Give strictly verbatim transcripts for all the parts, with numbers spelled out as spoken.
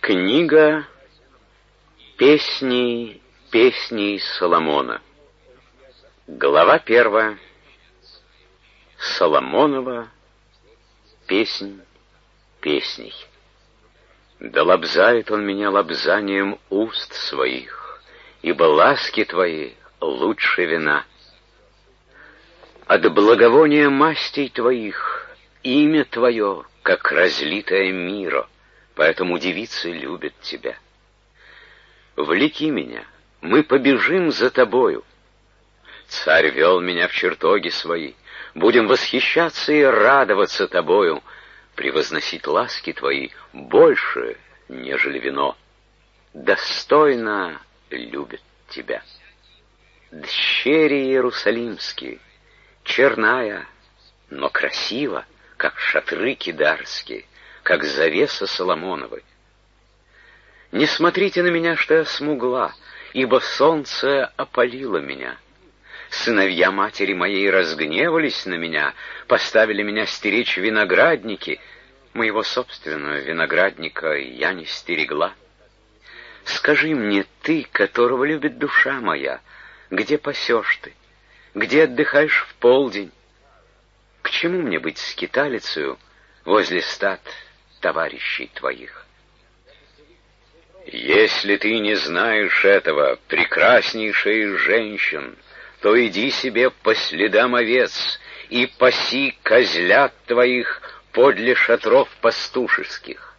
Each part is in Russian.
Книга «Песни, песней Соломона». Глава первая. Соломонова песнь песней. Да лобзает он меня лобзанием уст своих, ибо ласки твои лучше вина. От благовония мастей твоих имя твое, как разлитое миро, поэтому девицы любят тебя. Влеки меня, мы побежим за тобою. Царь вел меня в чертоги свои, будем восхищаться и радоваться тобою, превозносить ласки твои больше, нежели вино. Достойно любят тебя. Дщери иерусалимские, черная, но красива, как шатры кидарские, как завеса Соломоновой. Не смотрите на меня, что я смугла, ибо солнце опалило меня. Сыновья матери моей разгневались на меня, поставили меня стеречь виноградники. Моего собственного виноградника я не стерегла. Скажи мне, ты, которого любит душа моя, где пасешь ты, где отдыхаешь в полдень? К чему мне быть скиталицею возле стад товарищей твоих? Если ты не знаешь этого, прекраснейшая из женщин, то иди себе по следам овец и паси козлят твоих подле шатров пастушеских.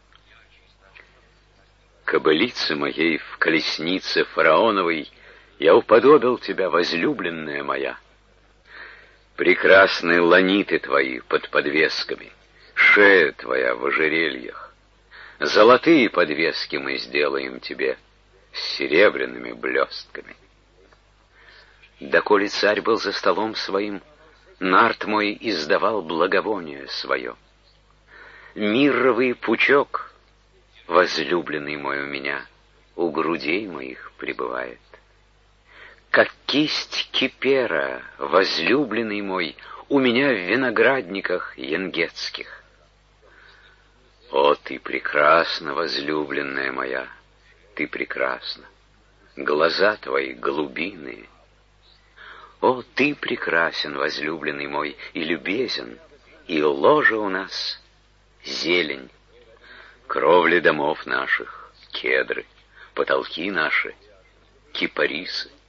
Кобылице моей в колеснице фараоновой я уподобил тебя, возлюбленная моя. Прекрасные ланиты твои под подвесками, шея твоя в ожерельях. Золотые подвески мы сделаем тебе с серебряными блестками. Доколе царь был за столом своим, нарт мой издавал благовоние свое. Мирровый пучок, возлюбленный мой у меня, у грудей моих пребывает. Как кисть кипера, возлюбленный мой, у меня в виноградниках янгетских. О, ты прекрасна, возлюбленная моя, ты прекрасна. Глаза твои голубиные. О, ты прекрасен, возлюбленный мой, и любезен, и ложа у нас зелень. Кровли домов наших, кедры, потолки наши, кипарисы.